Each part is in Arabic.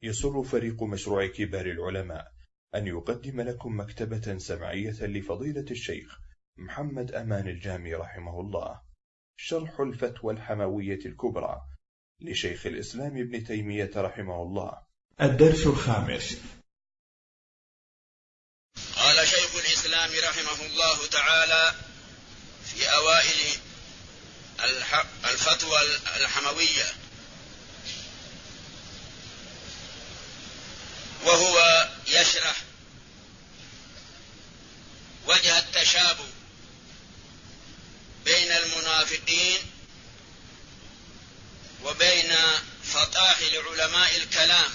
يسر فريق مشروع كبار العلماء أن يقدم لكم مكتبة سمعية لفضيلة الشيخ محمد أمان الجامي رحمه الله، شرح الفتوى الحموية الكبرى لشيخ الإسلام ابن تيمية رحمه الله. الدرس الخامس. قال شيخ الإسلام رحمه الله تعالى في أوائل الفتوى الحموية: وهو يشرح وجه التشابه بين المنافقين وبين فطاحل علماء الكلام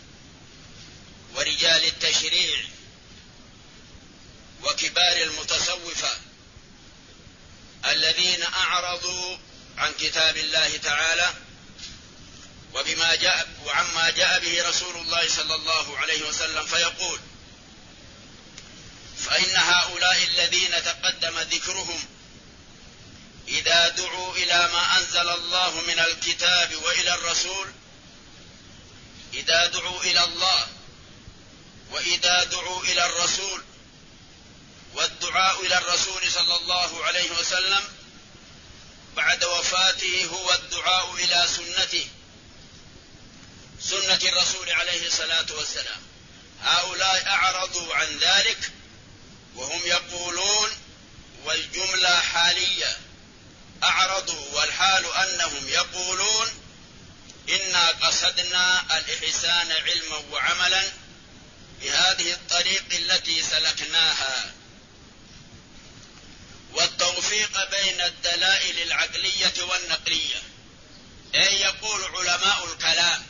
ورجال التشريع وكبار المتصوفة الذين أعرضوا عن كتاب الله تعالى وعما جاء به رسول الله صلى الله عليه وسلم، فيقول: فإن هؤلاء الذين تقدم ذكرهم إذا دعوا إلى ما أنزل الله من الكتاب وإلى الرسول، إذا دعوا إلى الله وإذا دعوا إلى الرسول، والدعاء إلى الرسول صلى الله عليه وسلم بعد وفاته هو الدعاء إلى سنة الرسول عليه الصلاة والسلام. هؤلاء أعرضوا عن ذلك وهم يقولون، والجملة حالية، أعرضوا والحال أنهم يقولون: إنا قصدنا الإحسان علما وعملا بهذه الطريق التي سلكناها، والتوفيق بين الدلائل العقلية والنقلية. أي يقول علماء الكلام: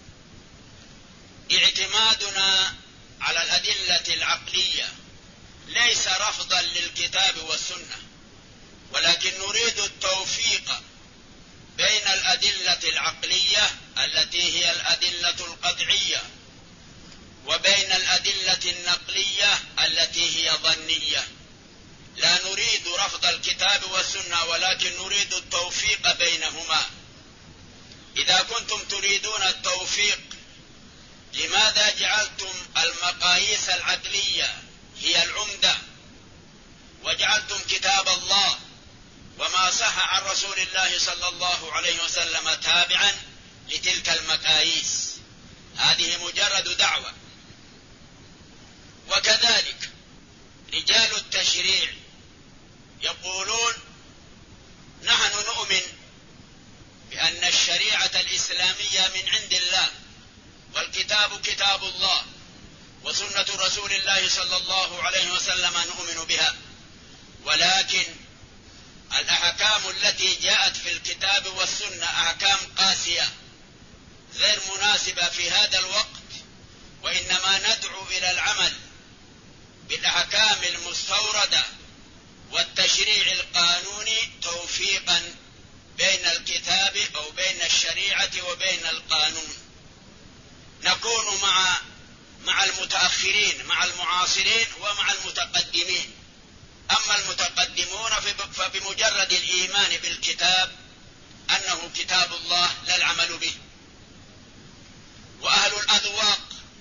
اعتمادنا على الأدلة العقلية ليس رفضا للكتاب والسنة، ولكن نريد التوفيق بين الأدلة العقلية التي هي الأدلة القطعية وبين الأدلة النقلية التي هي ظنية. لا نريد رفض الكتاب والسنة، ولكن نريد التوفيق بينهما. إذا كنتم تريدون التوفيق، لماذا جعلتم المقاييس العقلية هي العمدة، وجعلتم كتاب الله وما صح عن رسول الله صلى الله عليه وسلم تابعا لتلك المقاييس؟ هذه مجرد دعوة. وكذلك رجال التشريع يقولون: نحن نؤمن بأن الشريعة الإسلامية من عند الله، والكتاب كتاب الله، وسنة رسول الله صلى الله عليه وسلم نؤمن بها، ولكن الأحكام التي جاءت في الكتاب والسنة أحكام قاسية غير مناسبة في هذا الوقت، وإنما ندعو إلى العمل بالأحكام المستوردة والتشريع القانوني توفيقا بين الكتاب أو بين الشريعة وبين القانون. نكون مع المتأخرين، مع المعاصرين ومع المتقدمين. أما المتقدمون فبمجرد الإيمان بالكتاب أنه كتاب الله لا العمل به. وأهل الأذواق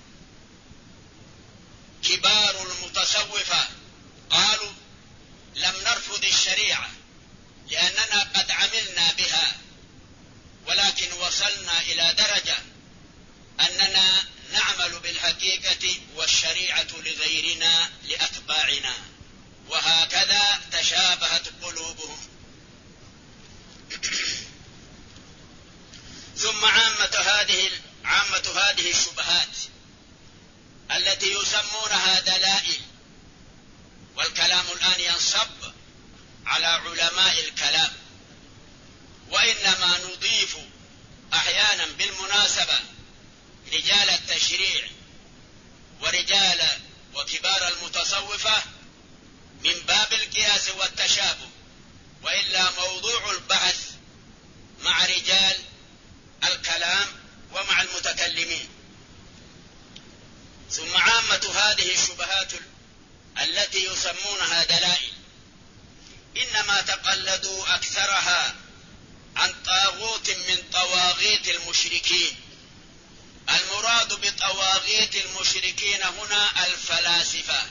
كبار المتصوفة قالوا: لم نرفض الشريعة لأننا قد عملنا بها، ولكن وصلنا إلى درجة أننا نعمل بالحقيقة والشريعة لغيرنا لأتباعنا، وهكذا تشابهت قلوبهم. ثم عامة هذه الشبهات التي يسمونها دلائل، والكلام الآن ينصب على علماء الكلام، وإنما نضيف أحيانا بالمناسبة رجال التشريع ورجال وكبار المتصوفة من باب القياس والتشابه، وإلا موضوع البحث مع رجال الكلام ومع المتكلمين. ثم عامة هذه الشبهات التي يسمونها دلائل إنما تقلدوا أكثرها عن طاغوت من طواغيت المشركين. المراد طواغيت المشركين هنا الفلاسفة،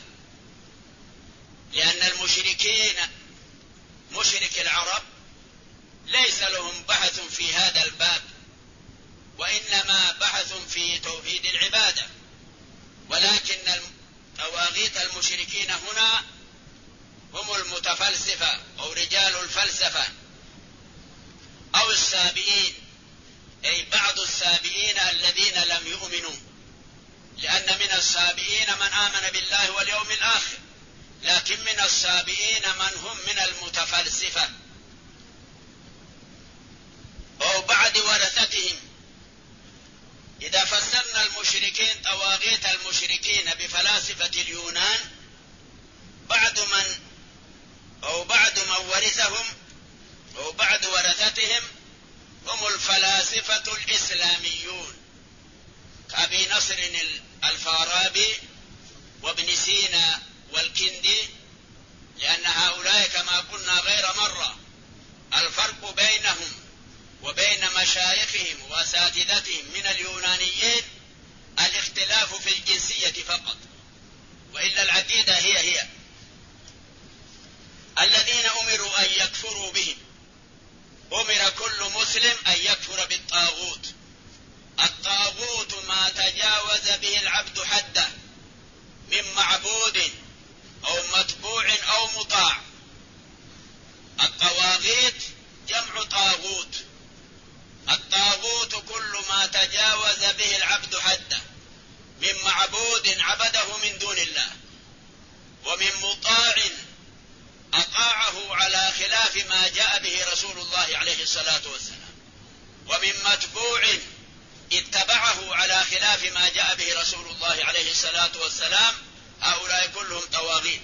لأن المشركين مشرك العرب ليس لهم بحث في هذا الباب، وإنما بحث في توحيد العبادة، ولكن طواغيت المشركين هنا هم المتفلسفة أو رجال الفلسفة أو السابئين، أي بعض السابئين الذين لم يؤمنوا، لأن من السابئين من آمن بالله واليوم الآخر، لكن من السابئين من هم من المتفلسفة أو بعد ورثتهم. إذا فسرنا المشركين طواغيت المشركين بفلاسفة اليونان، بعد من ورثهم أو بعد ورثتهم هم الفلاسفة الإسلاميون كأبي نصر الفارابي وابن سينا والكندي، لأن هؤلاء كما قلنا غير مرة الفرق بينهم وبين مشايخهم وأساتذتهم من اليونانيين الاختلاف في الجنسية فقط، وإلا العقيدة هي الذين أمروا أن يكفروا بهم. أمر كل مسلم أن يكفر بالطاغوت. الطاغوت ما تجاوز به العبد حده من معبود أو متبوع أو مطاع. الطواغيت جمع طاغوت. الطاغوت كل ما تجاوز به العبد حده من معبود عبده من دون الله، ومن مطاع أطاعه على خلاف ما جاء به رسول الله عليه الصلاة والسلام، ومن متبوع اتبعه على خلاف ما جاء به رسول الله عليه الصلاة والسلام. هؤلاء كلهم طواغيت.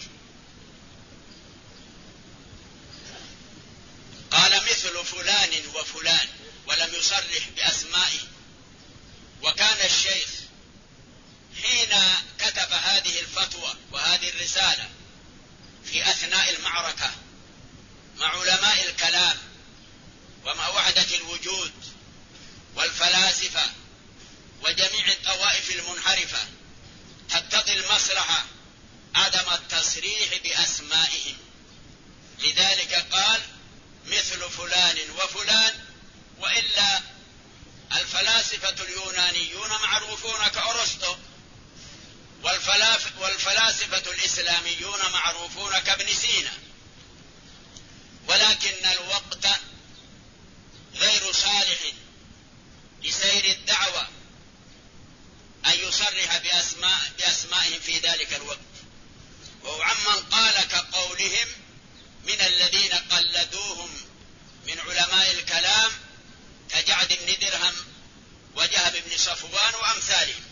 قال مثل فلان وفلان ولم يصرح بأسمائه. وكان الشيخ حين كتب هذه الفتوى وهذه الرسالة في أثناء المعركة مع علماء الكلام ومع وحدة الوجود والفلاسفة وجميع الطوائف المنحرفة، تقتضي المصلحة عدم التصريح بأسمائهم، لذلك قال مثل فلان وفلان. وإلا الفلاسفة اليونانيون معروفون كأرسطو، والفلاسفة الإسلاميون معروفون كابن سينا، ولكن الوقت غير صالح لسير الدعوة أن يصرح بأسمائهم في ذلك الوقت. وعمن قال كقولهم من الذين قلدوهم من علماء الكلام كجعد بن درهم وجهب بن صفوان وأمثالهم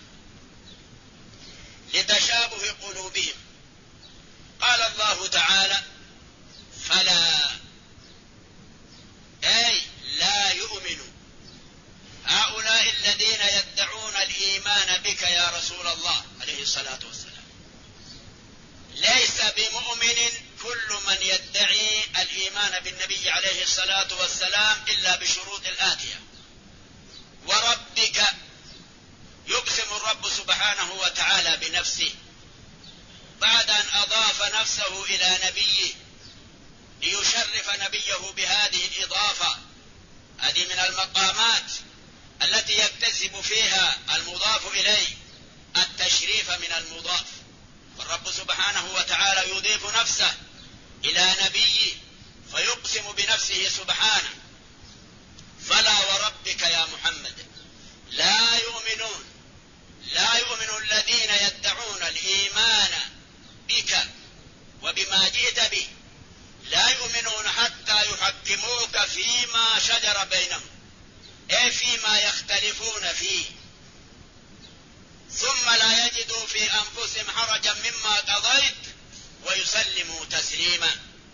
لتشابه قلوبهم. قال الله تعالى فلا أي لا يؤمنوا هؤلاء الذين يدعون الإيمان بك يا رسول الله عليه الصلاة والسلام. ليس بمؤمن كل من يدعي الإيمان بالنبي عليه الصلاة والسلام إلا بشروط الآتية. وربك يقسم الرب سبحانه وتعالى بنفسه بعد أن أضاف نفسه إلى نبيه ليشرف نبيه بهذه الإضافة. هذه من المقامات التي يكتسب فيها المضاف إليه التشريف من المضاف. والرب سبحانه وتعالى يضيف نفسه إلى نبيه فيقسم بنفسه سبحانه فلا وربك يا محمد لا يؤمن الذين يدعون الإيمان بك وبما جئت به، لا يؤمنون حتى يحكموك فيما شجر بينهم، أي فيما يختلفون فيه، ثم لا يجدوا في أنفسهم حرجا مما قضيت ويسلموا تسليما.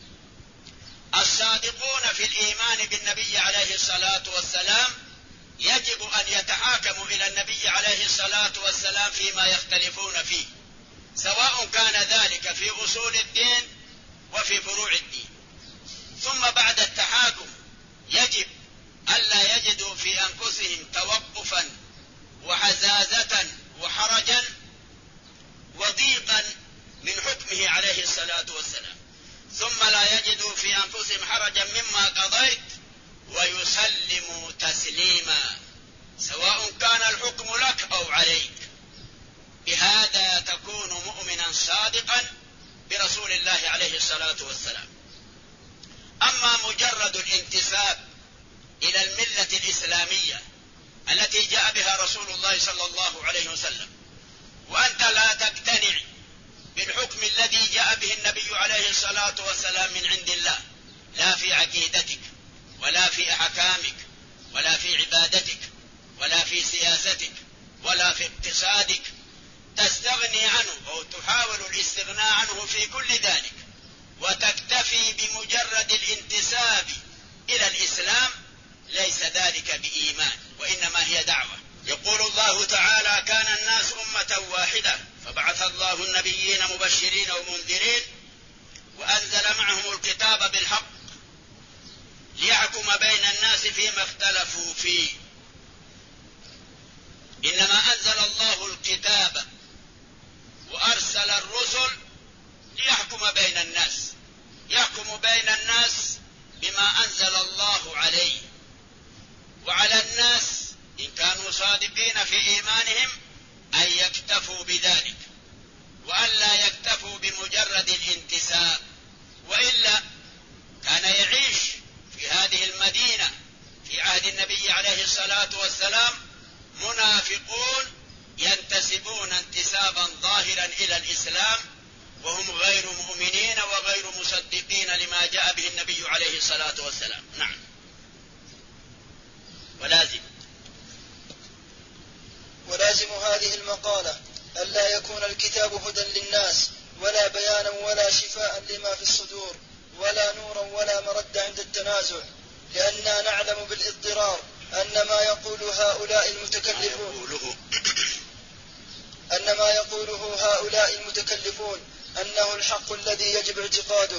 الصادقون في الإيمان بالنبي عليه الصلاة والسلام يجب أن يتحاكموا إلى النبي عليه الصلاة والسلام فيما يختلفون فيه، سواء كان ذلك في أصول الدين وفي فروع الدين. ثم بعد التحاكم يجب ألا يجدوا في أنفسهم توقفا وحزازة وحرجا حرجا مما قضيت ويسلموا تسليما سواء كان الحكم لك أو عليك. بهذا تكون مؤمنا صادقا برسول الله عليه الصلاة والسلام. أما مجرد الانتساب إلى الملة الإسلامية التي جاء بها رسول الله صلى الله عليه وسلم وأنت لا تقتنع بالحكم الذي جاء به النبي عليه الصلاة والسلام من عند الله، لا في عقيدتك ولا في أحكامك ولا في عبادتك ولا في سياستك ولا في اقتصادك، تستغني عنه أو تحاول الاستغناء عنه في كل ذلك وتكتفي بمجرد الانتساب إلى الإسلام، ليس ذلك بإيمان وإنما هي دعوة. يقول الله تعالى: كان الناس أمة واحدة فبعث الله النبيين مبشرين ومنذرين وأنزل معهم الكتاب بالحق ليحكم بين الناس فيما اختلفوا فيه. إنما أنزل الله الكتاب وأرسل الرسل ليحكم بين الناس، يحكم بين الناس بما أنزل الله عليه، وعلى الناس إن كانوا صادقين في إيمانهم أن يكتفوا بذلك وأن لا يكتفوا بمجرد الانتساب، وإلا كان يعيش في هذه المدينة في عهد النبي عليه الصلاة والسلام منافقون ينتسبون انتسابا ظاهرا إلى الإسلام وهم غير مؤمنين وغير مصدقين لما جاء به النبي عليه الصلاة والسلام. نعم. ولازم هذه المقالة ألا يكون الكتاب هدى للناس ولا بيانا ولا شفاء لما في الصدور ولا نورا ولا مرد عند التنازع، لأننا نعلم بالاضطرار أن ما يقوله هؤلاء المتكلفون أنه الحق الذي يجب اعتقاده.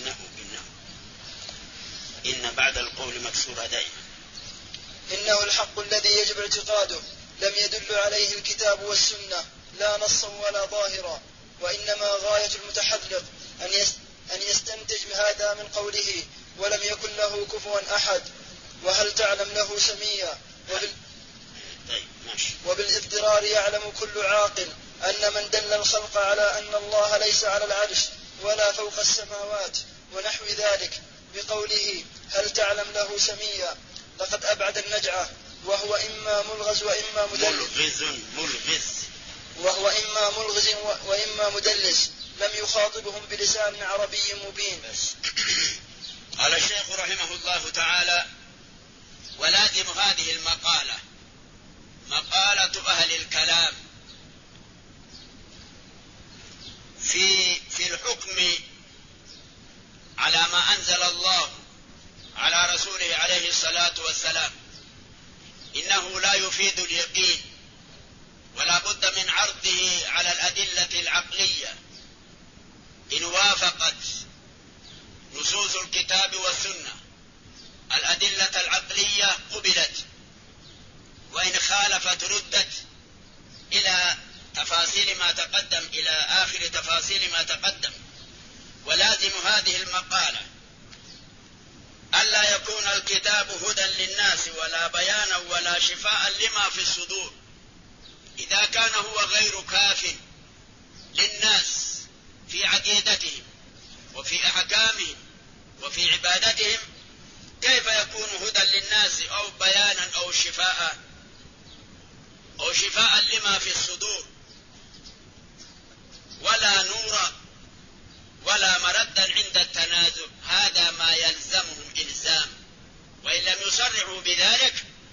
إن بعد القول مكسورة دائما. إنه الحق الذي يجب اعتقاده لم يدل عليه الكتاب والسنة لا نصا ولا ظاهرا، وإنما غاية المتحذلق أن يستنتج هذا من قوله ولم يكن له كفوا أحد، وهل تعلم له سميا. وبالاضطرار يعلم كل عاقل أن من دل الخلق على أن الله ليس على العرش ولا فوق السماوات ونحو ذلك بقوله هل تعلم له سميا لقد أبعد النجعة، وهو إما ملغز وإما مدلس لم يخاطبهم بلسان عربي مبين. قال الشيخ رحمه الله تعالى: ولازم هذه المقالة مقالة أهل الكلام في الحكم على ما أنزل الله على رسوله عليه الصلاة والسلام، إنه لا يفيد اليقين ولا بد من عرضه على الأدلة العقلية. إن وافقت نصوص الكتاب والسنة الأدلة العقلية قبلت، وإن خالفت ردت إلى تفاصيل ما تقدم، إلى آخر تفاصيل ما تقدم. ولازم هذه المقالة ألا يكون الكتاب هدى للناس ولا بيانا ولا شفاء لما في الصدور. إذا كان هو غير كاف للناس في عقيدتهم وفي أحكامهم وفي عبادتهم، كيف يكون هدى للناس أو بيانا أو شفاء لما في الصدور، ولا نورا ولا مردا عند التنازع؟ هذا ما يلزمهم إلزام، وإن لم يصرحوا بذلك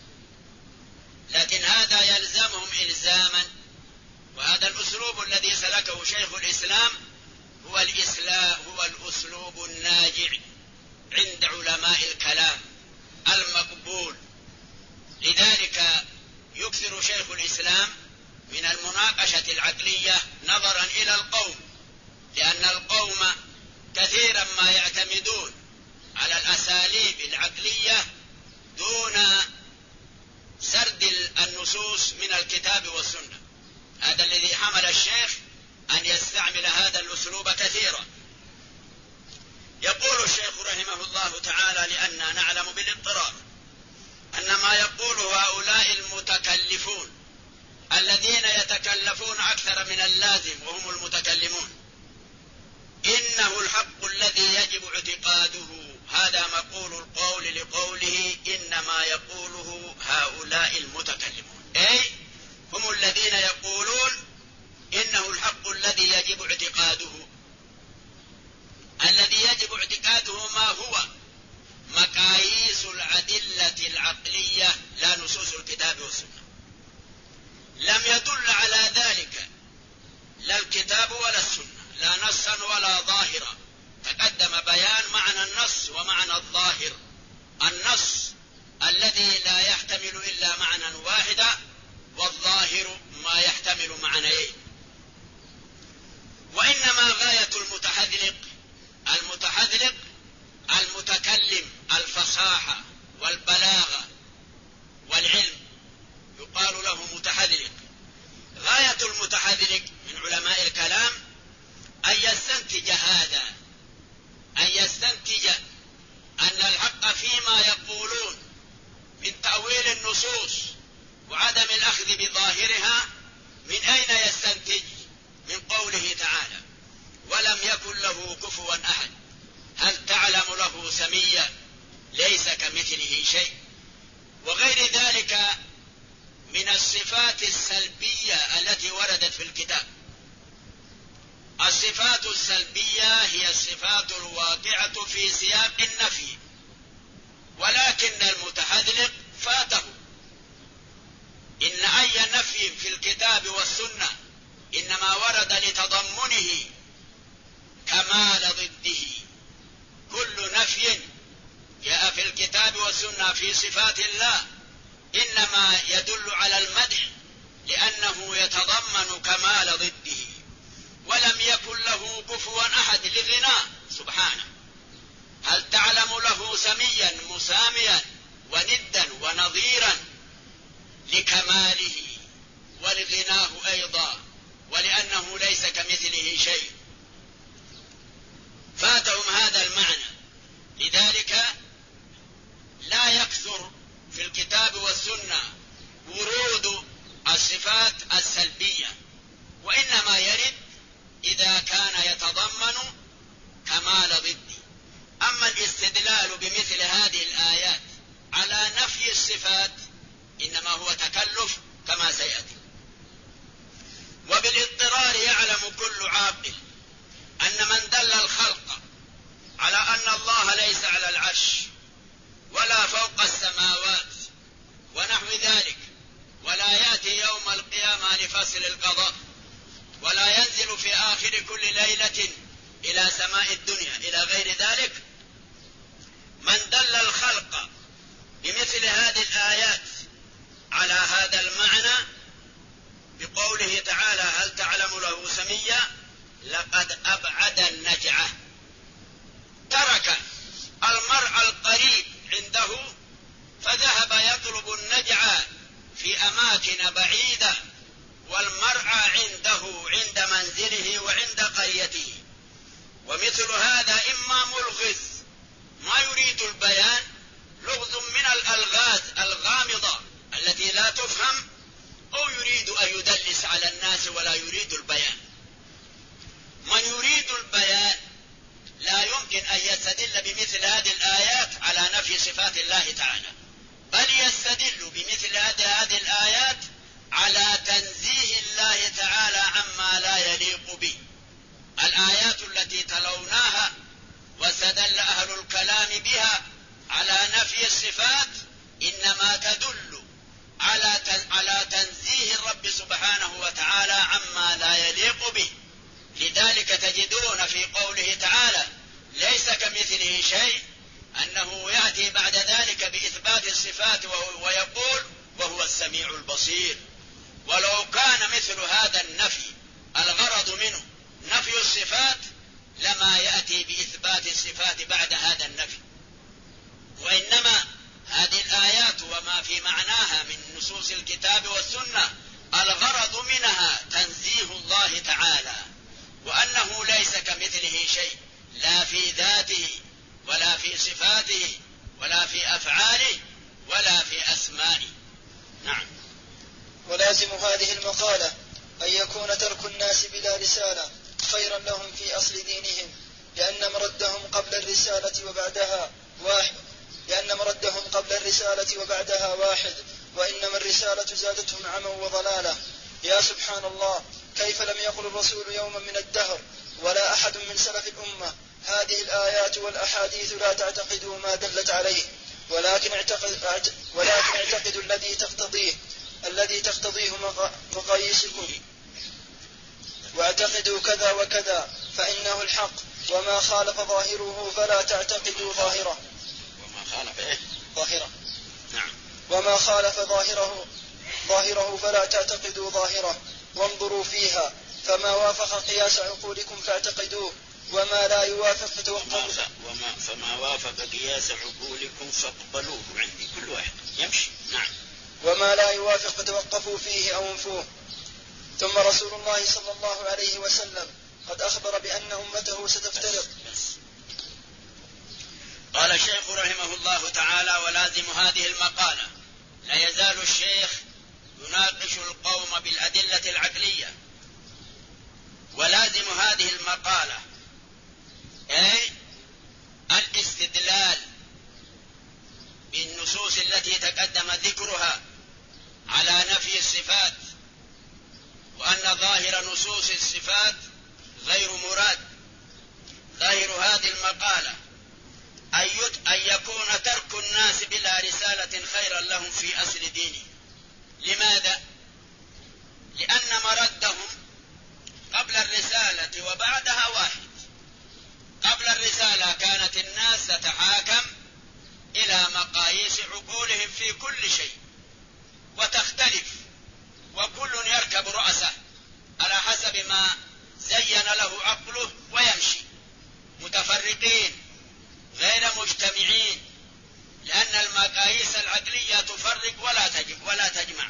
لكن هذا يلزمهم إلزاما. وهذا الأسلوب الذي سلكه شيخ الإسلام هو الأسلوب الناجع عند علماء الكلام المقبول. لذلك يكثر شيخ الإسلام من المناقشة العقلية نظرا إلى القوم، لأن القوم كثيرا ما يعتمدون على الأساليب العقلية دون سرد النصوص من الكتاب والسنة. هذا الذي حمل الشيخ أن يستعمل هذا الأسلوب كثيرا. يقول الشيخ رحمه رحمه الله تعالى لأننا نعلم بالاضطرار أن ما يقوله هؤلاء المتكلفون الذين يتكلفون أكثر من اللازم وهم المتكلمون إنه الحق الذي يجب اعتقاده، هذا مقول القول لقوله إنما يقوله هؤلاء المتكلمون، أي هم الذين يقولون إنه الحق الذي يجب اعتقاده. الذي يجب اعتقاده ما هو؟ مقاييس الأدلة العقلية لا نصوص الكتاب والسنة. لم يدل على ذلك لا الكتاب ولا السنة، لا نصا ولا ظاهرا. تقدم بيان معنى النص ومعنى الظاهر. النص الذي لا يحتمل إلا معنى واحدا، والظاهر ما يحتمل معنيين. وإنما غاية المتحذلق المتكلم الفصاحة والبلاغة والعلم، يقال له متحذلق. غاية المتحذلق من علماء الكلام أن يستنتج هذا، أن يستنتج أن الحق فيما يقولون من تأويل النصوص وعدم الأخذ بظاهرها. من أين يستنتج؟ من قوله تعالى: ولم يكن له كفوا أحد. هل تعلم له سميا؟ ليس كمثله شيء. وغير ذلك من الصفات السلبية التي وردت في الكتاب. الصفات السلبية هي الصفات الواقعة في سياق النفي، ولكن المتحذلق فاته إن أي نفي في الكتاب والسنة إنما ورد لتضمنه كمال ضده. كل نفي جاء في الكتاب والسنة في صفات الله إنما يدل على المدح لأنه يتضمن كمال ضده. ولم يكن له كفوا أحد لغناه سبحانه. هل تعلم له سميا مساميا وندا ونظيرا لكماله ولغناه أيضا، ولأنه ليس كمثله شيء. فاتهم هذا المعنى. لذلك لا يكثر في الكتاب والسنة ورود الصفات السلبية، وإنما يرد إذا كان يتضمن كمال ضده. أما الاستدلال بمثل هذه الآيات على نفي الصفات إنما هو تكلف كما سيأتي. وبالاضطرار يعلم كل عاقل أن من دل الخلق على أن الله ليس على العرش ولا فوق السماوات ونحو ذلك، ولا يأتي يوم القيامة لفصل القضاء، ولا ينزل في آخر كل ليلة إلى سماء الدنيا إلى غير ذلك، من دل الخلق بمثل هذه الآيات على هذا المعنى بقوله تعالى: هل تعلم له سميا، لقد أبعد النجعة. ترك المرء القريب عنده فذهب يطلب النجعة في أماكن بعيدة، والمرعى عنده عند منزله وعند قريته. ومثل هذا إما ملغز ما يريد البيان، لغز من الألغاز الغامضة التي لا تفهم، أو يريد أن يدلس على الناس ولا يريد البيان. من يريد البيان لا يمكن أن يستدل بمثل هذه الآيات على نفي صفات الله تعالى، بل يستدل بمثل هذه الآيات على تنزيه الله تعالى عما لا يليق به. الآيات التي تلوناها واستدل أهل الكلام بها على نفي الصفات إنما تدل على تنزيه الرب سبحانه وتعالى عما لا يليق به. لذلك تجدون في قوله تعالى: ليس كمثله شيء، أنه يأتي بعد ذلك بإثبات الصفات ويقول: وهو السميع البصير. ولو كان مثل هذا النفي الغرض منه نفي الصفات لما يأتي بإثبات الصفات بعد هذا النفي. وإنما هذه الآيات وما في معناها من نصوص الكتاب والسنة الغرض منها تنزيه الله تعالى، وأنه ليس كمثله شيء، لا في ذاته ولا في صفاته ولا في أفعاله ولا في أسمائه. نعم. ولازم هذه المقالة أن يكون ترك الناس بلا رسالة خيرا لهم في أصل دينهم، لأن مردهم قبل الرسالة وبعدها واحد، وإنما الرسالة زادتهم عما وضلالا. يا سبحان الله، كيف لم يقل الرسول يوما من الدهر ولا أحد من سلف الأمة هذه الآيات والأحاديث لا تعتقدوا ما دلت عليه، ولكن اعتقدوا الذي تقتضيه مقاييسكم، واعتقدوا كذا وكذا فإنه الحق، وما خالف ظاهره فلا تعتقدوا ظاهره. وما خالف ظاهره فلا تعتقدوا ظاهره، وانظروا فيها، فما وافق قياس عقولكم فاعتقدوه، وما لا يوافق فتوقفوا. فما وافق قياس عقولكم فاقبلوه، عندي كل واحد يمشي. نعم. وما لا يوافق فتوقفوا فيه أو انفوه. ثم رسول الله صلى الله عليه وسلم قد أخبر بأن أمته ستفترق. قال الشيخ رحمه الله تعالى: ولازم هذه المقالة، لا يزال الشيخ يناقش القوم بالأدلة العقلية. ولازم هذه المقالة أي الاستدلال بالنصوص التي تقدم ذكرها على نفي الصفات، وأن ظاهر نصوص الصفات غير مراد. ظاهر هذه المقالة أن يكون ترك الناس بلا رسالة خيرا لهم في أصل دينهم. لماذا؟ لأن مردهم قبل الرسالة وبعدها واحد. قبل الرسالة كانت الناس تتحاكم إلى مقاييس عقولهم في كل شيء، وتختلف، وكل يركب رأسه على حسب ما زين له عقله ويمشي، متفرقين غير مجتمعين، لأن المقاييس العقلية تفرق ولا تجمع.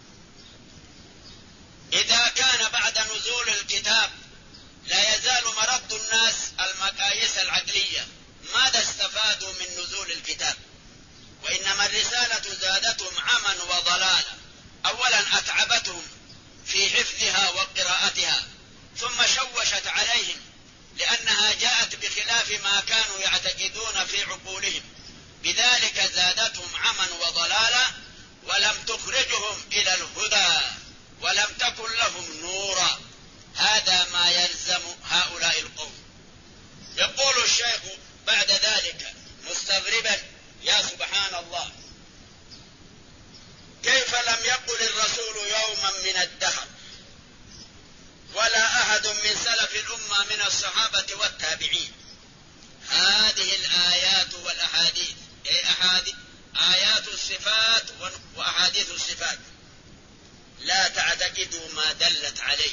إذا كان بعد نزول الكتاب لا يزال مرد الناس المقاييس العقلية، ماذا استفادوا من نزول الكتاب؟ وإنما الرسالة زادتهم عما وضلالا. أولا أتعبتهم في حفظها وقراءتها، ثم شوشت عليهم لأنها جاءت بخلاف ما كانوا يعتقدون في عقولهم، بذلك زادتهم عما وضلالا، ولم تخرجهم إلى الهدى، ولم تكن لهم نورا. هذا ما يلزم هؤلاء القوم. يقول الشيخ بعد ذلك مستغربا: يا سبحان الله، كيف لم يقل الرسول يوما من الدهر ولا أحد من سلف الأمة من الصحابة والتابعين هذه الآيات والأحاديث، آيات الصفات وأحاديث الصفات لا تعتقدوا ما دلت عليه،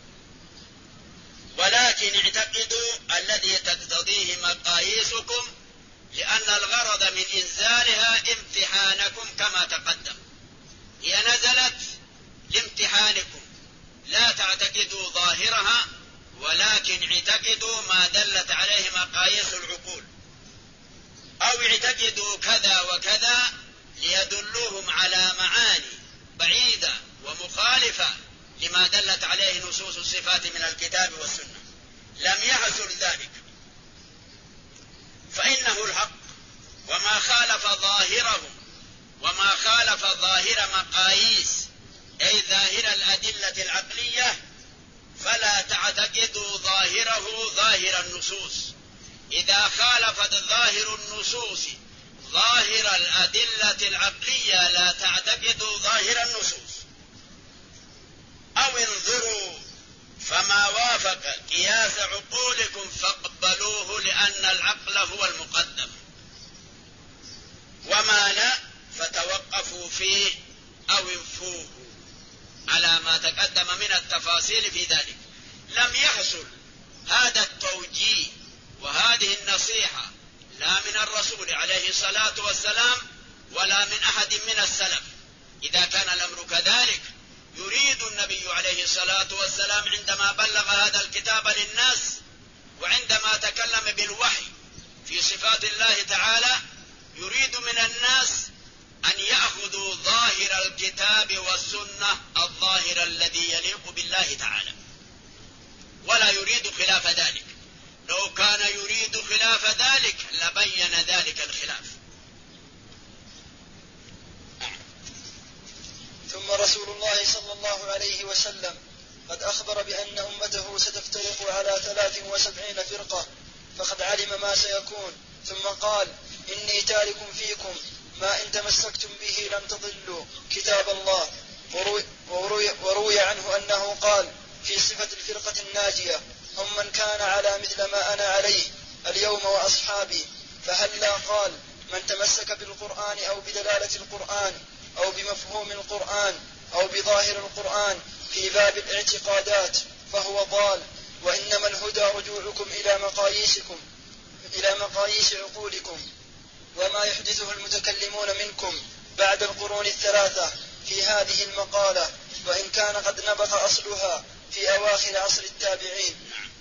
ولكن اعتقدوا الذي تقتضيه مقاييسكم، لأن الغرض من إنزالها امتحانكم كما تقدم. هي نزلت لامتحانكم، لا تعتقدوا ظاهرها، ولكن اعتقدوا ما دلت عليه مقاييس العقول، أو اعتقدوا كذا وكذا ليدلوهم على معاني بعيدة ومخالفة لما دلت عليه نصوص الصفات من الكتاب والسنة. لم يحصل ذلك، فإنه الحق، وما خالف ظاهر مقاييس أي ظاهر الأدلة العقلية فلا تعتقدوا ظاهره ظاهر النصوص. إذا خالفت ظاهر النصوص ظاهر الأدلة العقلية لا تعتقدوا ظاهر النصوص. أو انظروا فما وافق قياس عقولكم فاقبلوه، لأن العقل هو المقدم، وما لا فتوقفوا فيه أو انفوه، على ما تقدم من التفاصيل في ذلك. لم يحصل هذا التوجيه وهذه النصيحة لا من الرسول عليه الصلاة والسلام ولا من أحد من السلف. إذا كان الأمر كذلك يريد النبي عليه الصلاة والسلام عندما بلغ هذا الكتاب للناس، وعندما تكلم بالوحي في صفات الله تعالى يريد من الناس أن يأخذوا ظاهر الكتاب والسنة الظاهر الذي يليق بالله تعالى، ولا يريد خلاف ذلك. لو كان يريد خلاف ذلك لبين ذلك الخلاف. ثم رسول الله صلى الله عليه وسلم قد أخبر بأن أمته ستفترق على 73 فرقة، فقد علم ما سيكون، ثم قال: إني تارك فيكم ما إن تمسكتم به لن تضلوا كتاب الله. وروي عنه أنه قال في صفة الفرقة الناجية: هم من كان على مثل ما أنا عليه اليوم وأصحابي. فهلا قال: من تمسك بالقرآن أو بدلالة القرآن أو بمفهوم القرآن أو بظاهر القرآن في باب الاعتقادات فهو ضال. وإنما الهدى رجوعكم إلى مقاييس عقولكم وما يحدثه المتكلمون منكم بعد القرون الثلاثة في هذه المقالة، وإن كان قد نبت أصلها في أواخر عصر التابعين.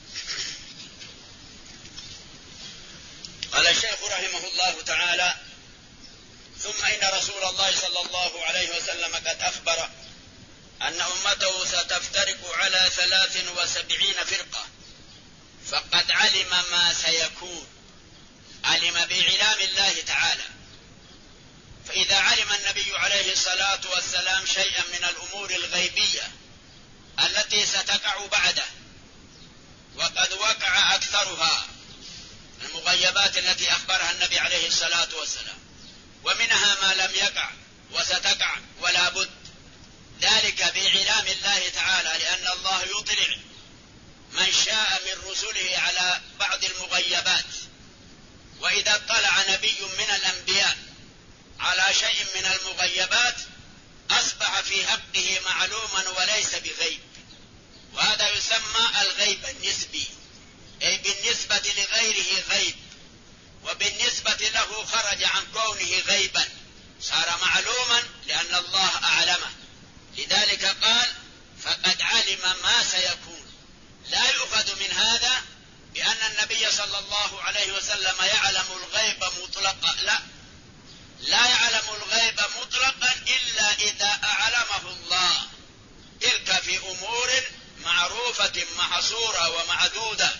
قال الشيخ رحمه الله تعالى: ثم إن رسول الله صلى الله عليه وسلم قد أخبر أن أمته ستفترق على 73 فرقة، فقد علم ما سيكون، علم بإعلام الله تعالى. فإذا علم النبي عليه الصلاة والسلام شيئا من الأمور الغيبية التي ستقع بعده، وقد وقع أكثرها المغيبات التي أخبرها النبي عليه الصلاة والسلام، ومنها ما لم يقع وستقع ولا بد، ذلك بإعلام الله تعالى، لأن الله يطلع من شاء من رسله على بعض المغيبات. وإذا اطلع نبي من الأنبياء على شيء من المغيبات أصبح في حقه معلوما وليس بغيب، وهذا يسمى الغيب النسبي، أي بالنسبة لغيره غيب، وبالنسبة له خرج عن كونه غيبا، صار معلوما لأن الله أعلمه. لذلك قال: فقد علم ما سيكون. لا يؤخذ من هذا بأن النبي صلى الله عليه وسلم يعلم الغيب مطلقا، لا يعلم الغيب مطلقا إلا إذا أعلمه الله، تلك في أمور معروفة محصورة ومعدودة.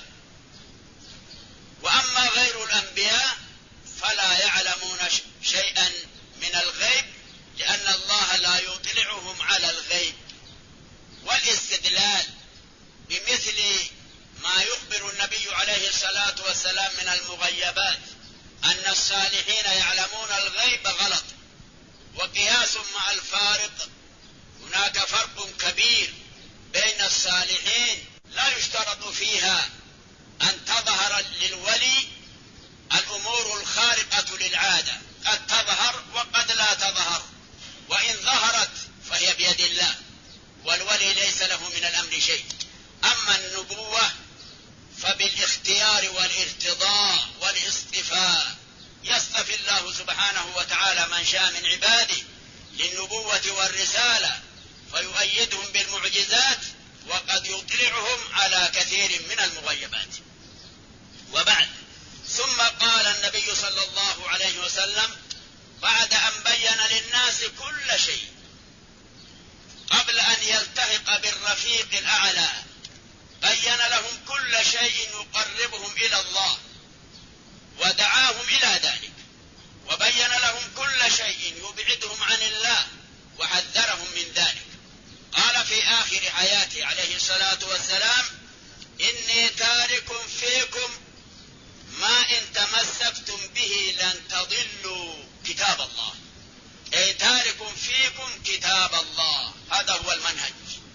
وأما غير الأنبياء فلا يعلمون شيئا من الغيب، لأن الله لا يطلعهم على الغيب. والاستدلال بمثل ما يخبر النبي عليه الصلاة والسلام من المغيبات أن الصالحين يعلمون الغيب غلط، وقياس مع الفارق. هناك فرق كبير بين الصالحين لا يشترط فيها أن تظهر للولي الأمور الخارقة للعادة، قد تظهر وقد لا تظهر، وإن ظهرت فهي بيد الله، والولي ليس له من الأمر شيء. أما النبوة فبالاختيار والارتضاء والاصطفاء، يصطفي الله سبحانه وتعالى من شاء من عباده للنبوة والرسالة فيؤيدهم بالمعجزات، وقد يطلعهم على كثير من المغيبات. وبعد، ثم قال النبي صلى الله عليه وسلم بعد أن بين للناس كل شيء قبل أن يلتحق بالرفيق الأعلى، بين لهم كل شيء يقربهم إلى الله ودعاهم إلى ذلك، وبين لهم كل شيء يبعدهم عن الله وحذرهم من ذلك. قال في آخر حياته عليه الصلاة والسلام: إني تارك فيكم ما إن تمسكتم به لن تضلوا كتاب الله، أي تارك فيكم كتاب الله. هذا هو المنهج،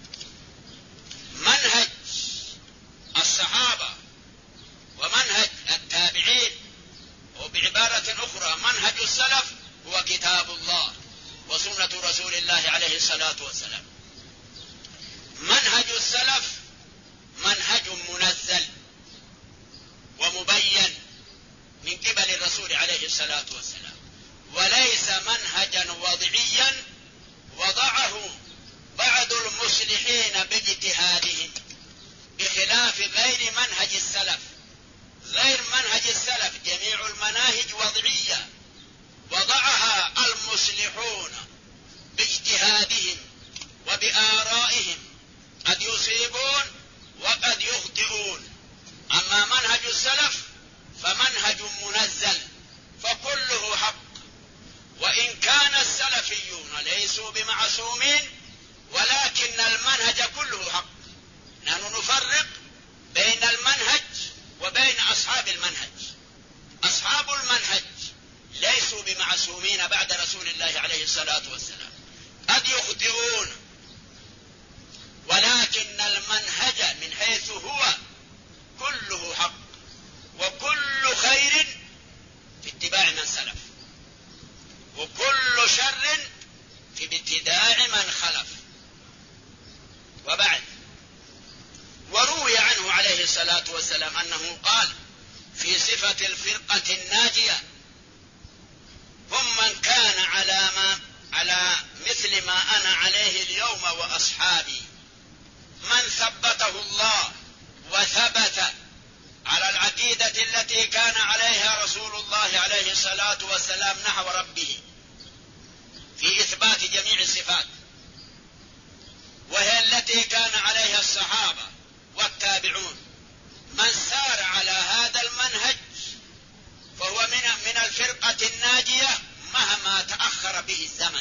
منهج الصحابة ومنهج التابعين، وبعبارة أخرى منهج السلف هو كتاب الله وسنة رسول الله عليه الصلاة والسلام. منهج السلف منهج منزل ومبين من قبل الرسول عليه الصلاة والسلام، وليس منهجا وضعيا وضعه بعض المصلحين باجتهادهم، بخلاف غير منهج السلف. غير منهج السلف جميع شرعية وضعها المصلحون باجتهادهم وبآرائهم، قد يصيبون وقد يخطئون. أما منهج السلف فمنهج منزل فكله حق، وإن كان السلفيون ليسوا بمعصومين ولكن المنهج كله حق. نحن نفرق بين المنهج وبين أصحاب المنهج. أصحاب المنهج ليسوا بمعصومين بعد رسول الله عليه الصلاة والسلام، قد يخطئون، ولكن المنهج من حيث هو كله حق، وكل خير في اتباع من سلف، وكل شر في ابتداع من خلف. وبعد، وروي عنه عليه الصلاة والسلام أنه قال في صفة الفرقة الناجية: هم من كان على مثل ما أنا عليه اليوم وأصحابي، من ثبته الله وثبت على العقيدة التي كان عليها رسول الله عليه الصلاة والسلام نحو ربه في إثبات جميع الصفات، وهي التي كان عليها الصحابة والتابعون. من سار على هذا المنهج فهو من الفرقة الناجية مهما تأخر به الزمن.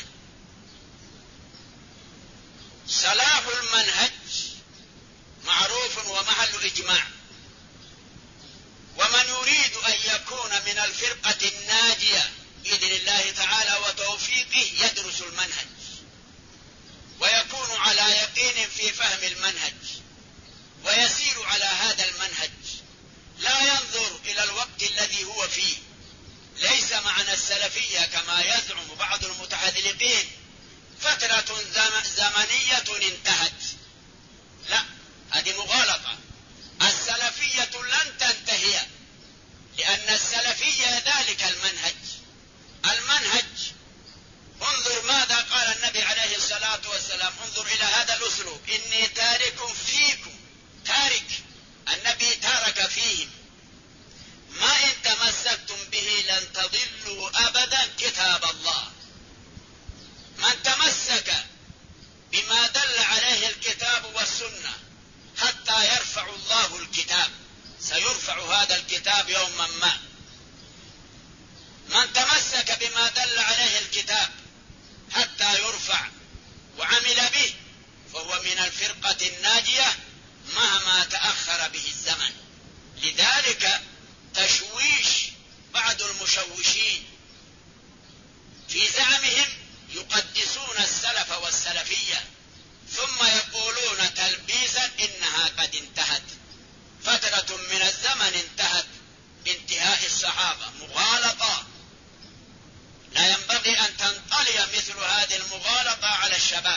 صلاح المنهج معروف ومحل إجماع، ومن يريد أن يكون من الفرقة الناجية بإذن الله تعالى وتوفيقه يدرس المنهج ويكون على يقين في فهم المنهج ويسير على هذا المنهج، لا ينظر إلى الوقت الذي هو فيه. ليس معنى السلفية كما يزعم بعض المتحذلقين فترة زمنية انتهت، لا، هذه مغالطة. السلفية لن تنتهي، لأن السلفية ذلك المنهج. انظر ماذا قال النبي عليه الصلاة والسلام، انظر إلى هذا الأسلوب: إني تارك فيكم، تارك، النبي تارك فيهم ما إن تمسكتم به لن تضلوا أبدا كتاب الله. من تمسك بما دل عليه الكتاب والسنة حتى يرفع الله الكتاب، سيرفع هذا الكتاب يوما ما. من تمسك بما دل عليه الكتاب حتى يرفع وعمل به فهو من الفرقة الناجية مهما تأخر به الزمن. لذلك تشويش بعض المشوشين في زعمهم يقدسون السلف والسلفية، ثم يقولون تلبيسا إنها قد انتهت، فترة من الزمن انتهت بانتهاء الصحابة. مغالطة، لا ينبغي أن تنطلي مثل هذه المغالطة على الشباب.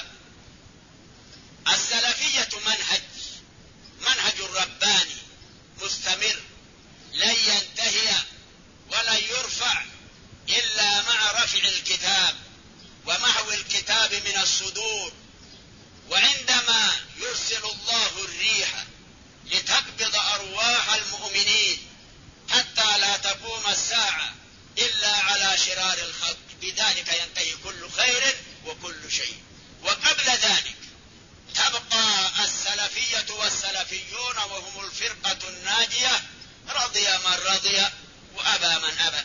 السلفية منهج رباني مستمر لن ينتهي ولن يرفع إلا مع رفع الكتاب ومحو الكتاب من الصدور. وعندما يرسل الله الريح لتقبض أرواح المؤمنين حتى لا تقوم الساعة إلا على شرار الخلق، بذلك ينتهي كل خير وكل شيء. وقبل ذلك تبقى السلفية والسلفيون وهم الفرقة الناجية، رضي من رضي وأبى من أبى.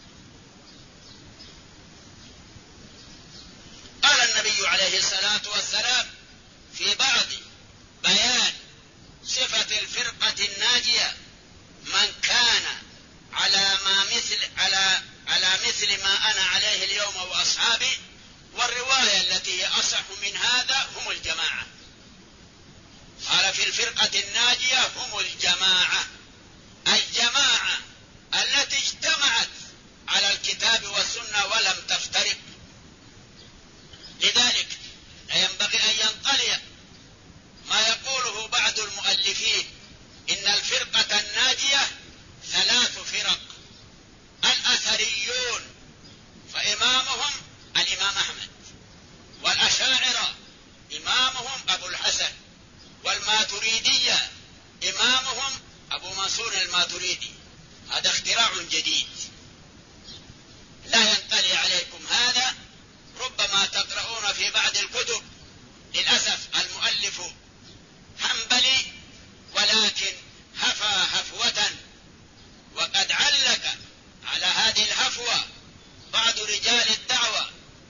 قال النبي عليه الصلاة والسلام في بعض بيان صفة الفرقة الناجية: من كان على مثل ما أنا عليه اليوم وأصحابي. والرواية التي هي أصح من هذا هم الجماعة. قال في الفرقة الناجية هم الجماعة التي اجتمعت على الكتاب والسنة ولم تفترق. لذلك لا ينبغي أن ينطلي ما يقوله بعض المؤلفين إن الفرقة الناجية 3 فرق: الأثريون فإمامهم الإمام أحمد، والأشاعرة إمامهم أبو الحسن، والماتريدية إمامهم أبو منصور الماتريدي. هذا اختراع جديد. لا ينطلي عليكم هذا، ربما تقرؤون في بعض الكتب للأسف المؤلف حنبلي ولكن هفى هفوة، وقد علق على هذه الهفوة بعض رجال الدعوة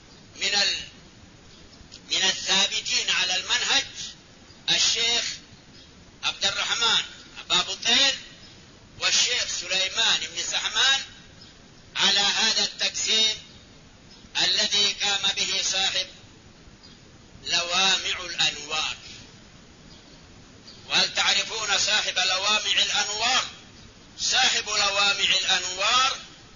من الثابتين على المنهج، الشيخ عبد الرحمن أبا بطين والشيخ سليمان بن سحمان، على هذا التقسيم الذي قام به صاحب لوامع الأنوار. وهل تعرفون صاحب لوامع الأنوار؟ صاحب لوامع الأنوار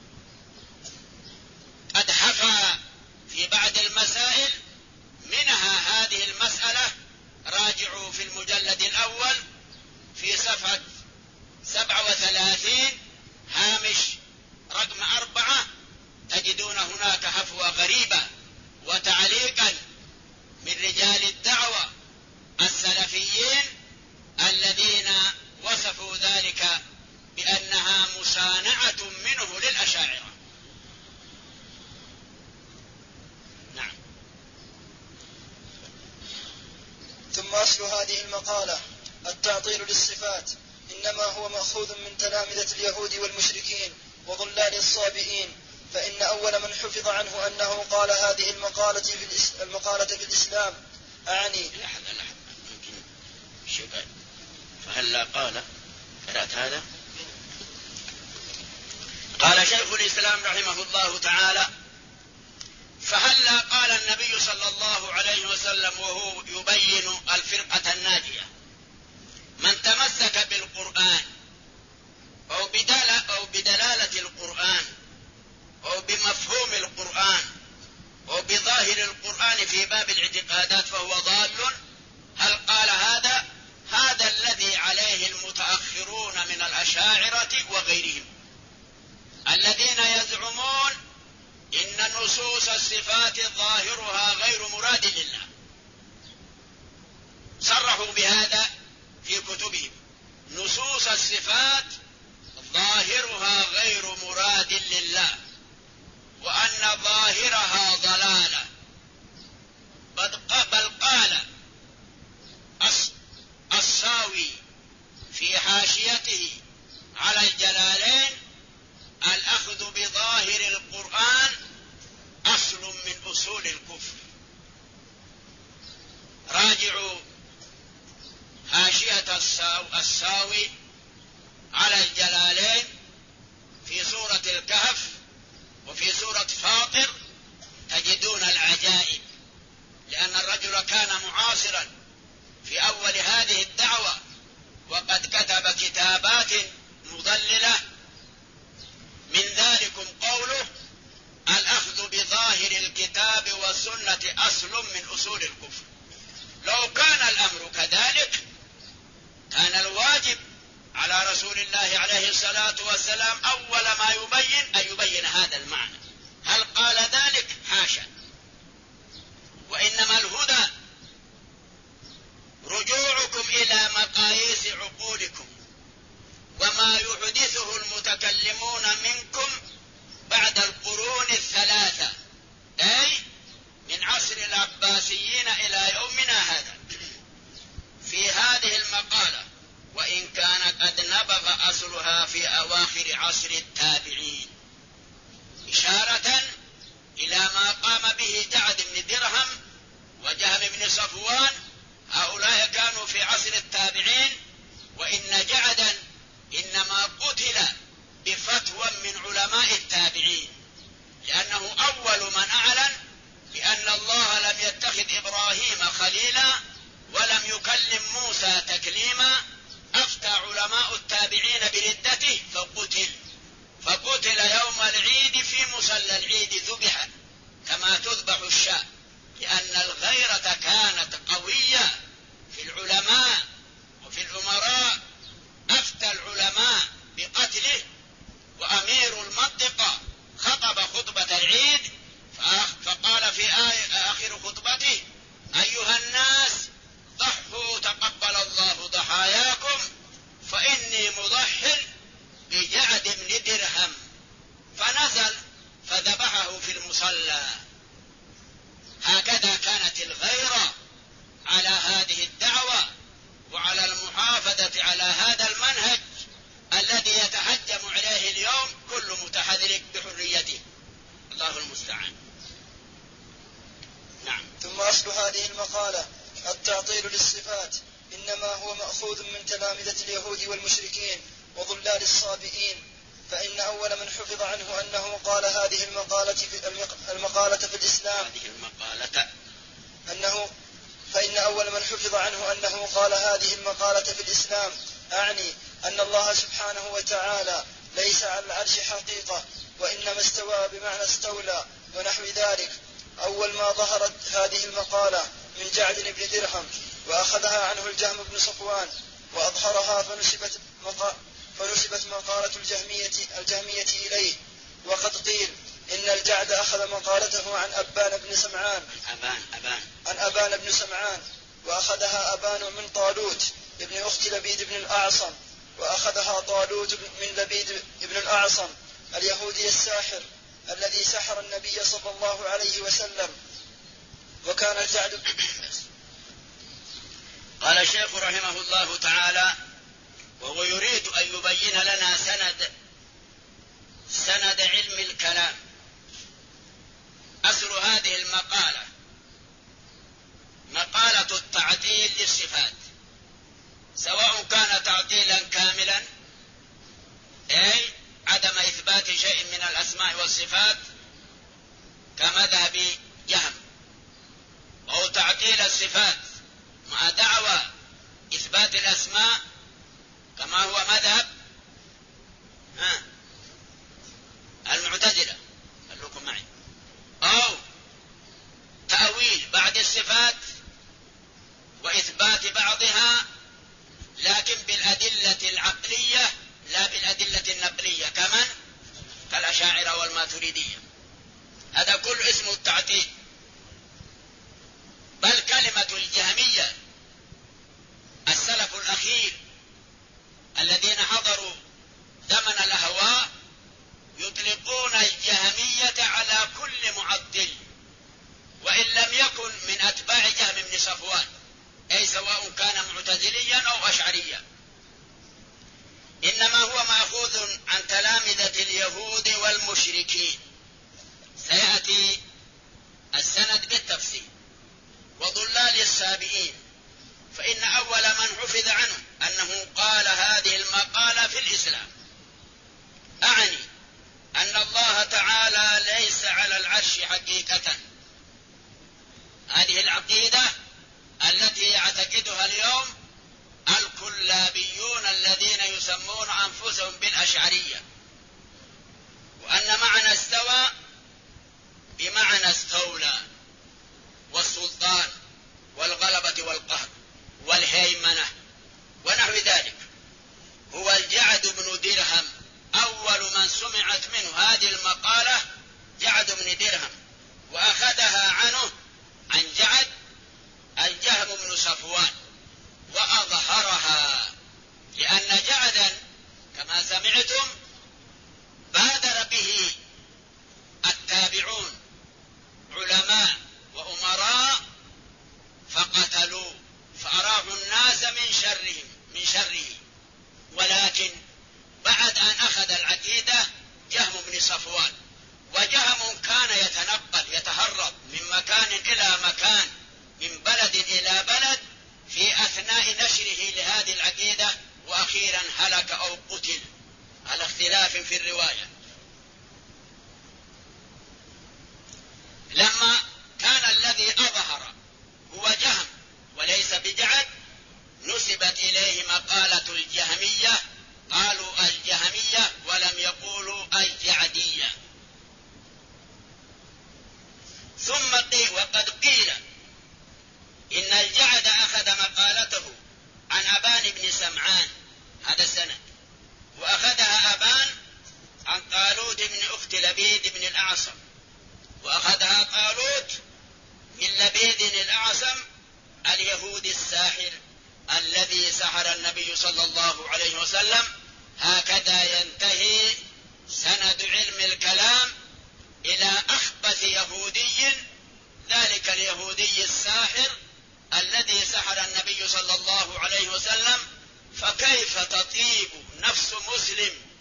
قد حفى في بعض المسائل، منها هذه المسألة، راجعوا في المجلد الأول في صفحة 37 هامش رقم 4 تجدون هناك هفوة غريبة وتعليقا من رجال الدعوة السلفيين الذين وصفوا ذلك بأنها مصانعة منه للأشاعرة. نعم. ثم أصل هذه المقالة التعطيل للصفات إنما هو مأخوذ من تلامذة اليهود والمشركين وضلال الصابئين، فإن أول من حفظ عنه أنه قال هذه المقالة في الإسلام أعني. لحظة ممكن شيء. فهلا قال قرأت هذا؟ قال شيخ الإسلام رحمه الله تعالى: فهلا قال النبي صلى الله عليه وسلم وهو يبين الفرقة الناجية: من تمسك بالقرآن أو بدلالة القرآن أو بمفهوم القرآن أو بظاهر القرآن في باب الاعتقادات فهو ضال. هل قال هذا؟ هذا الذي عليه المتأخرون من الأشاعرة وغيرهم، الذين يزعمون إن نصوص الصفات ظاهرها غير مراد لله، صرحوا بهذا في كتبهم: نصوص الصفات ظاهرها غير مراد لله، وأن ظاهرها ضلالة. بل قال الساوي في حاشيته على الجلالين: الأخذ بظاهر القرآن أصل من أصول الكفر. راجعوا حاشية الساوي على الجلالين في سورة الكهف وفي سورة فاطر تجدون العجائب، لأن الرجل كان معاصرا في أول هذه الدعوة وقد كتب كتابات مضللة، من ذلكم قوله: الأخذ بظاهر الكتاب والسنة أصل من أصول الكفر. لو كان الأمر كذلك كان الواجب على رسول الله عليه الصلاة والسلام أول ما يبين أن يبين هذا المعنى. هل قال ذلك؟ حاشا. وإنما الهدى رجوعكم إلى مقاييس عقولكم وما يحدثه المتكلمون منكم بعد القرون الثلاثة، أي من عصر العباسيين إلى يومنا هذا. في هذه المقالة، وإن كان قد نبغ أصلها في أواخر عصر التابعين، إشارة إلى ما قام به جعد بن درهم وجهم بن صفوان. هؤلاء كانوا في عصر التابعين، وإن جعدا إنما قتل بفتوى من علماء التابعين، لأنه أول من أعلن بأن الله لم يتخذ إبراهيم خليلا ولم يكلم موسى تكليما. أفتى علماء التابعين بردته فقتل يوم العيد في مصلى العيد ذبح كما تذبح الشاة، لأن الغيرة كانت قوية في العلماء وفي الأمراء. أفتى العلماء بقتله، وأمير المنطقة خطب خطبة العيد فقال في آخر خطبته: أيها الناس ضحوا تقبل الله ضحاياكم، فإني مضح بجعد بن درهم. فنزل فذبح وهو مأخوذ من تلامذة اليهود والمشركين وضلال الصابئين، فإن أول من حفظ عنه أنه قال هذه المقالة في الإسلام فإن أول من حفظ عنه أنه قال هذه المقالة في الإسلام، أعني أن الله سبحانه وتعالى ليس على العرش حقيقة، وإنما استوى بمعنى استولى ونحو ذلك. أول ما ظهرت هذه المقالة من جعد بن درهم، وأخذها عنه الجهم بن صفوان وأظهرها، فنسبت مقالة الجهمية إليه. وقد قيل إن الجعد أخذ مقالته عن أبان بن سمعان، وأخذها أبان من طالوت ابن أخت لبيد بن الأعصم، وأخذها طالوت من لبيد بن الأعصم اليهودي الساحر الذي سحر النبي صلى الله عليه وسلم. وكان الجعد. قال الشيخ رحمه الله تعالى: وهو يريد أن يبين لنا سند علم الكلام. أصل هذه المقالة مقالة التعطيل للصفات، سواء كان تعطيلا كاملا أي عدم إثبات شيء من الأسماء والصفات كمذهب جهم، أو تعطيل الصفات مع دعوى إثبات الأسماء كما هو مذهب المعتزلة، خلوكم معي، أو تأويل بعض الصفات وإثبات بعضها لكن بالأدلة العقلية لا بالأدلة النقلية كالأشاعرة والماتريدية. هذا كل اسم التعطيل. بل كلمة الجهمية السلف الأخير الذين حضروا زمن الأهواء يطلقون الجهمية على كل معطل وإن لم يكن من أتباع جهم بن صفوان، أي سواء كان معتزليا أو أشعريا، إنما هو مأخوذ عن تلامذة اليهود والمشركين. سيأتي السند بالتفصيل. وضلال السابئين، فإن أول من حفظ عنه أنه قال هذه المقالة في الإسلام، أعني أن الله تعالى ليس على العرش حقيقة. هذه العقيدة التي يعتقدها اليوم الكلابيون الذين يسمون أنفسهم بالأشعرية، وأن معنى استوى بمعنى استولى، والسلطان والغلبة والقهر والهيمنة ونحو ذلك. هو الجعد بن درهم أول من سمعت منه هذه المقالة، جعد بن درهم، وأخذها عنه عن جعد الجهم بن صفوان وأظهرها، لأن جعدا كما سمعتم بادر به التابعون علماء وأمراء فقتلوا، فأراحوا الناس من شره. ولكن بعد أن أخذ العقيدة جهم بن صفوان، وجهم كان يتهرب من مكان إلى مكان، من بلد إلى بلد، في أثناء نشره لهذه العقيدة، وأخيرا هلك أو قتل على اختلاف في الرواية. لما كان الذي أظهر هو جهم وليس بجعد، نسبت إليه مقالة الجهمية، قالوا الجهمية ولم يقولوا الجعدية. ثم وقد قيل إن الجعد أخذ مقالته عن أبان بن سمعان، هذا السند، وأخذها أبان عن طالوت بن أخت لبيد بن الأعصم، وأخذها طالوت من لبيد الأعصم اليهودي الساحر الذي سحر النبي صلى الله عليه وسلم. هكذا ينتهي سند علم الكلام إلى أخبث يهودي، ذلك اليهودي الساحر الذي سحر النبي صلى الله عليه وسلم. فكيف تطيب نفس مسلم